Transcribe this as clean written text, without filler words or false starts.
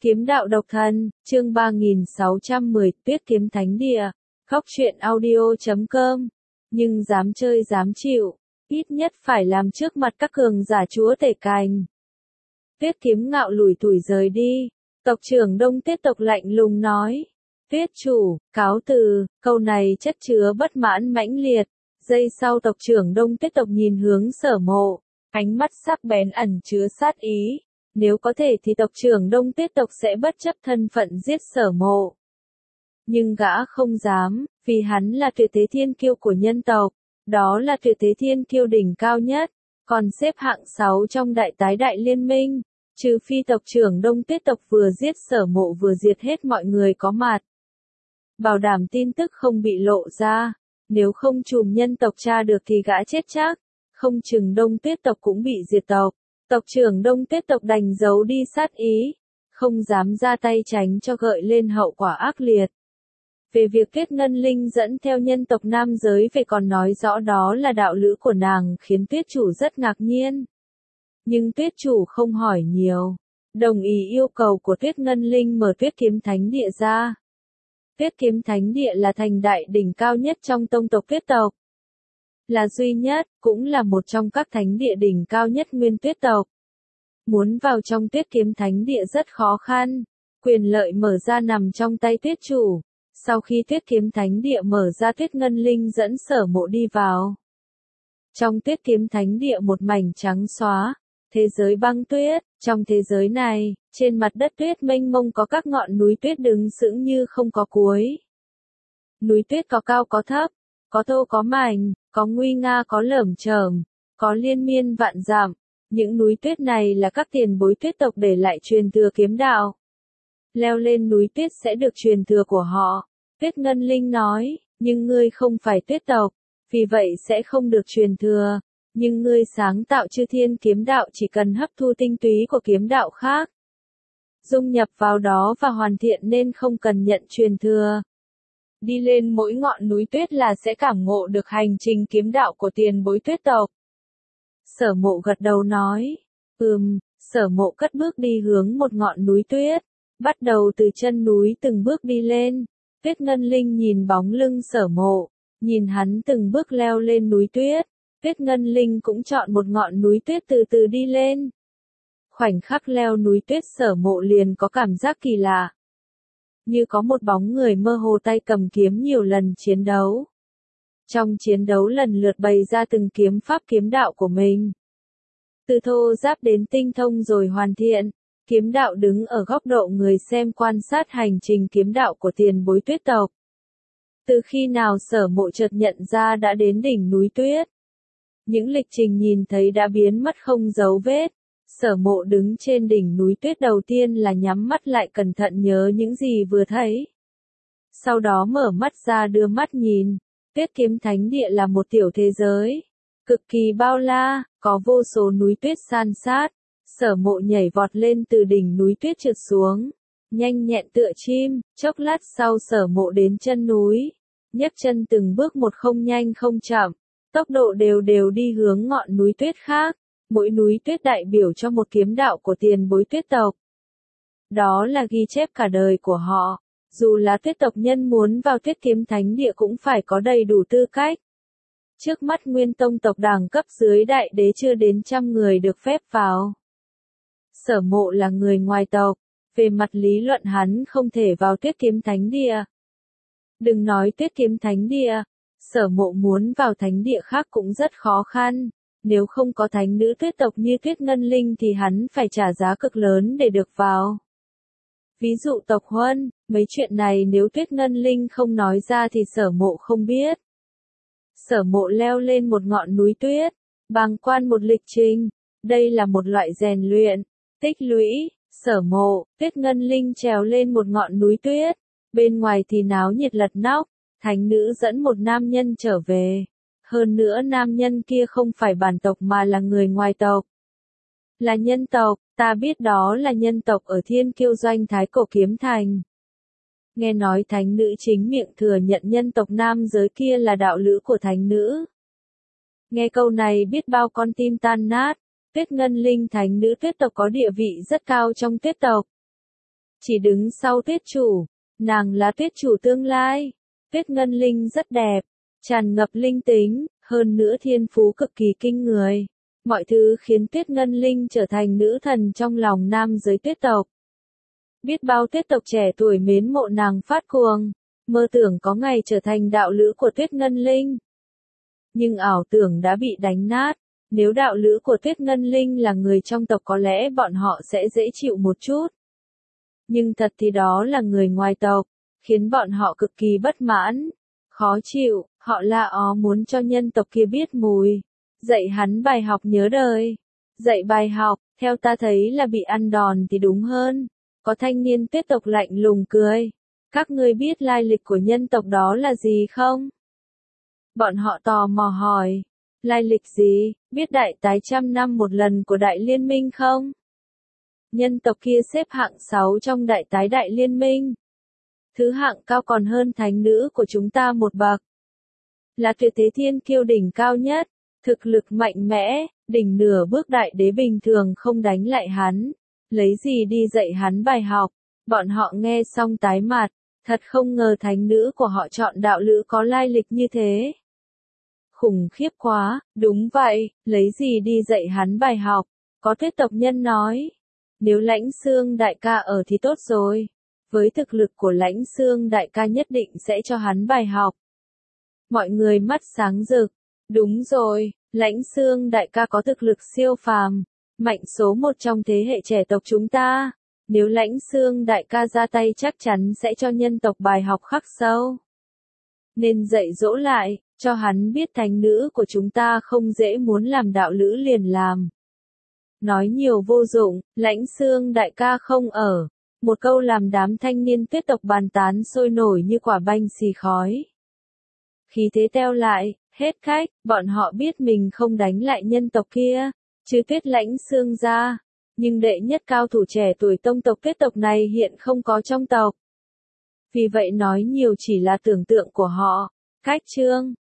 Kiếm đạo độc thân, chương 3610, Tuyết Kiếm Thánh Địa, Góc truyện audio.com. Nhưng dám chơi dám chịu, ít nhất phải làm trước mặt các cường giả chúa tể cành. Tuyết Kiếm ngạo lủi thủi rời đi, tộc trưởng Đông Tuyết tộc lạnh lùng nói. Tuyết chủ, cáo từ, câu này chất chứa bất mãn mãnh liệt. Giây sau tộc trưởng Đông Tuyết tộc nhìn hướng Sở Mộ, ánh mắt sắc bén ẩn chứa sát ý. Nếu có thể thì tộc trưởng Đông Tuyết tộc sẽ bất chấp thân phận giết Sở Mộ. Nhưng gã không dám, vì hắn là tuyệt thế thiên kiêu của nhân tộc, đó là tuyệt thế thiên kiêu đỉnh cao nhất, còn xếp hạng 6 trong đại tái đại liên minh, trừ phi tộc trưởng Đông Tuyết tộc vừa giết Sở Mộ vừa diệt hết mọi người có mặt. Bảo đảm tin tức không bị lộ ra, nếu không trùm nhân tộc tra được thì gã chết chắc, không chừng Đông Tuyết tộc cũng bị diệt tộc. Tộc trưởng Đông Tuyết tộc đành giấu đi sát ý, không dám ra tay tránh cho gợi lên hậu quả ác liệt. Về việc Tuyết Ngân Linh dẫn theo nhân tộc nam giới về còn nói rõ đó là đạo lữ của nàng khiến Tuyết chủ rất ngạc nhiên. Nhưng Tuyết chủ không hỏi nhiều, đồng ý yêu cầu của Tuyết Ngân Linh mở Tuyết Kiếm Thánh Địa ra. Tuyết Kiếm Thánh Địa là thành đại đỉnh cao nhất trong tông tộc Tuyết tộc. Là duy nhất, cũng là một trong các thánh địa đỉnh cao nhất nguyên Tuyết tộc. Muốn vào trong Tuyết Kiếm Thánh Địa rất khó khăn, quyền lợi mở ra nằm trong tay Tuyết chủ. Sau khi Tuyết Kiếm Thánh Địa mở ra, Tuyết Ngân Linh dẫn Sở Mộ đi vào. Trong Tuyết Kiếm Thánh Địa một mảnh trắng xóa, thế giới băng tuyết, trong thế giới này, trên mặt đất tuyết mênh mông có các ngọn núi tuyết đứng sững như không có cuối. Núi tuyết có cao có thấp, có thô có mảnh, có nguy nga có lởm chởm, có liên miên vạn dặm. Những núi tuyết này là các tiền bối tuyết tộc để lại truyền thừa kiếm đạo. Leo lên núi tuyết sẽ được truyền thừa của họ. Tuyết Ngân Linh nói, nhưng ngươi không phải tuyết tộc, vì vậy sẽ không được truyền thừa. Nhưng ngươi sáng tạo chư thiên kiếm đạo chỉ cần hấp thu tinh túy của kiếm đạo khác, dung nhập vào đó và hoàn thiện nên không cần nhận truyền thừa. Đi lên mỗi ngọn núi tuyết là sẽ cảm ngộ được hành trình kiếm đạo của tiền bối tuyết tộc. Sở Mộ gật đầu nói, Sở Mộ cất bước đi hướng một ngọn núi tuyết, bắt đầu từ chân núi từng bước đi lên. Tuyết Ngân Linh nhìn bóng lưng Sở Mộ, nhìn hắn từng bước leo lên núi tuyết. Tuyết Ngân Linh cũng chọn một ngọn núi tuyết từ từ đi lên. Khoảnh khắc leo núi tuyết, Sở Mộ liền có cảm giác kỳ lạ. Như có một bóng người mơ hồ tay cầm kiếm nhiều lần chiến đấu. Trong chiến đấu lần lượt bày ra từng kiếm pháp kiếm đạo của mình. Từ thô giáp đến tinh thông rồi hoàn thiện, kiếm đạo đứng ở góc độ người xem quan sát hành trình kiếm đạo của tiền bối tuyết tộc. Từ khi nào Sở Mộ chợt nhận ra đã đến đỉnh núi tuyết. Những lịch trình nhìn thấy đã biến mất không dấu vết. Sở Mộ đứng trên đỉnh núi tuyết đầu tiên là nhắm mắt lại cẩn thận nhớ những gì vừa thấy. Sau đó mở mắt ra đưa mắt nhìn. Tuyết Kiếm Thánh Địa là một tiểu thế giới, cực kỳ bao la, có vô số núi tuyết san sát. Sở Mộ nhảy vọt lên từ đỉnh núi tuyết trượt xuống, nhanh nhẹn tựa chim, chốc lát sau Sở Mộ đến chân núi, nhấc chân từng bước một không nhanh không chậm, tốc độ đều đều đi hướng ngọn núi tuyết khác. Mỗi núi tuyết đại biểu cho một kiếm đạo của tiền bối tuyết tộc. Đó là ghi chép cả đời của họ. Dù là tuyết tộc nhân muốn vào Tuyết Kiếm Thánh Địa cũng phải có đầy đủ tư cách. Trước mắt Nguyên Tông tộc đẳng cấp dưới đại đế chưa đến 100 người được phép vào. Sở Mộ là người ngoài tộc, về mặt lý luận hắn không thể vào Tuyết Kiếm Thánh Địa. Đừng nói Tuyết Kiếm Thánh Địa, Sở Mộ muốn vào thánh địa khác cũng rất khó khăn. Nếu không có thánh nữ tuyết tộc như Tuyết Ngân Linh thì hắn phải trả giá cực lớn để được vào. Ví dụ tộc huân, mấy chuyện này nếu Tuyết Ngân Linh không nói ra thì Sở Mộ không biết. Sở Mộ leo lên một ngọn núi tuyết, bàng quan một lịch trình, đây là một loại rèn luyện, tích lũy. Sở Mộ, Tuyết Ngân Linh trèo lên một ngọn núi tuyết, bên ngoài thì náo nhiệt lật nóc, thánh nữ dẫn một nam nhân trở về. Hơn nữa nam nhân kia không phải bản tộc mà là người ngoài tộc. Là nhân tộc, ta biết đó là nhân tộc ở Thiên Kiêu Doanh Thái Cổ Kiếm Thành. Nghe nói thánh nữ chính miệng thừa nhận nhân tộc nam giới kia là đạo lữ của thánh nữ. Nghe câu này biết bao con tim tan nát. Tuyết Ngân Linh thánh nữ tuyết tộc có địa vị rất cao trong tuyết tộc. chỉ đứng sau Tuyết chủ. Nàng là Tuyết chủ tương lai. Tuyết Ngân Linh rất đẹp, tràn ngập linh tính, hơn nữa thiên phú cực kỳ kinh người. Mọi thứ khiến Tuyết Ngân Linh trở thành nữ thần trong lòng nam giới tuyết tộc. Biết bao tuyết tộc trẻ tuổi mến mộ nàng phát cuồng, mơ tưởng có ngày trở thành đạo lữ của Tuyết Ngân Linh. Nhưng ảo tưởng đã bị đánh nát, nếu đạo lữ của Tuyết Ngân Linh là người trong tộc có lẽ bọn họ sẽ dễ chịu một chút. Nhưng thật thì đó là người ngoài tộc, khiến bọn họ cực kỳ bất mãn, khó chịu, họ la ó muốn cho nhân tộc kia biết mùi, dạy hắn bài học nhớ đời. Dạy bài học, theo ta thấy là bị ăn đòn thì đúng hơn. Có thanh niên tuyết tộc lạnh lùng cười. Các ngươi biết lai lịch của nhân tộc đó là gì không? Bọn họ tò mò hỏi. Lai lịch gì, biết đại tái 100 năm một lần của đại liên minh không? Nhân tộc kia xếp hạng 6 trong đại tái đại liên minh. Thứ hạng cao còn hơn thánh nữ của chúng ta một bậc. Là tuyệt thế thiên kiêu đỉnh cao nhất, thực lực mạnh mẽ, đỉnh nửa bước đại đế bình thường không đánh lại hắn. Lấy gì đi dạy hắn bài học? Bọn họ nghe xong tái mặt, thật không ngờ thánh nữ của họ chọn đạo lữ có lai lịch như thế. Khủng khiếp quá, đúng vậy, lấy gì đi dạy hắn bài học? Có tuyết tộc nhân nói. Nếu Lãnh Xương đại ca ở thì tốt rồi. Với thực lực của Lãnh Xương đại ca nhất định sẽ cho hắn bài học. Mọi người mắt sáng rực. Đúng rồi, Lãnh Xương đại ca có thực lực siêu phàm, mạnh số một trong thế hệ trẻ tộc chúng ta. Nếu Lãnh Xương đại ca ra tay chắc chắn sẽ cho nhân tộc bài học khắc sâu. Nên dạy dỗ lại, cho hắn biết thánh nữ của chúng ta không dễ muốn làm đạo lữ liền làm. Nói nhiều vô dụng, Lãnh Xương đại ca không ở. Một câu làm đám thanh niên tuyết tộc bàn tán sôi nổi như quả banh xì khói. Khí thế teo lại, hết khách, bọn họ biết mình không đánh lại nhân tộc kia, chứ Tuyết Lãnh Xương ra. Nhưng đệ nhất cao thủ trẻ tuổi tông tộc tuyết tộc này hiện không có trong tộc. Vì vậy nói nhiều chỉ là tưởng tượng của họ. Cách chương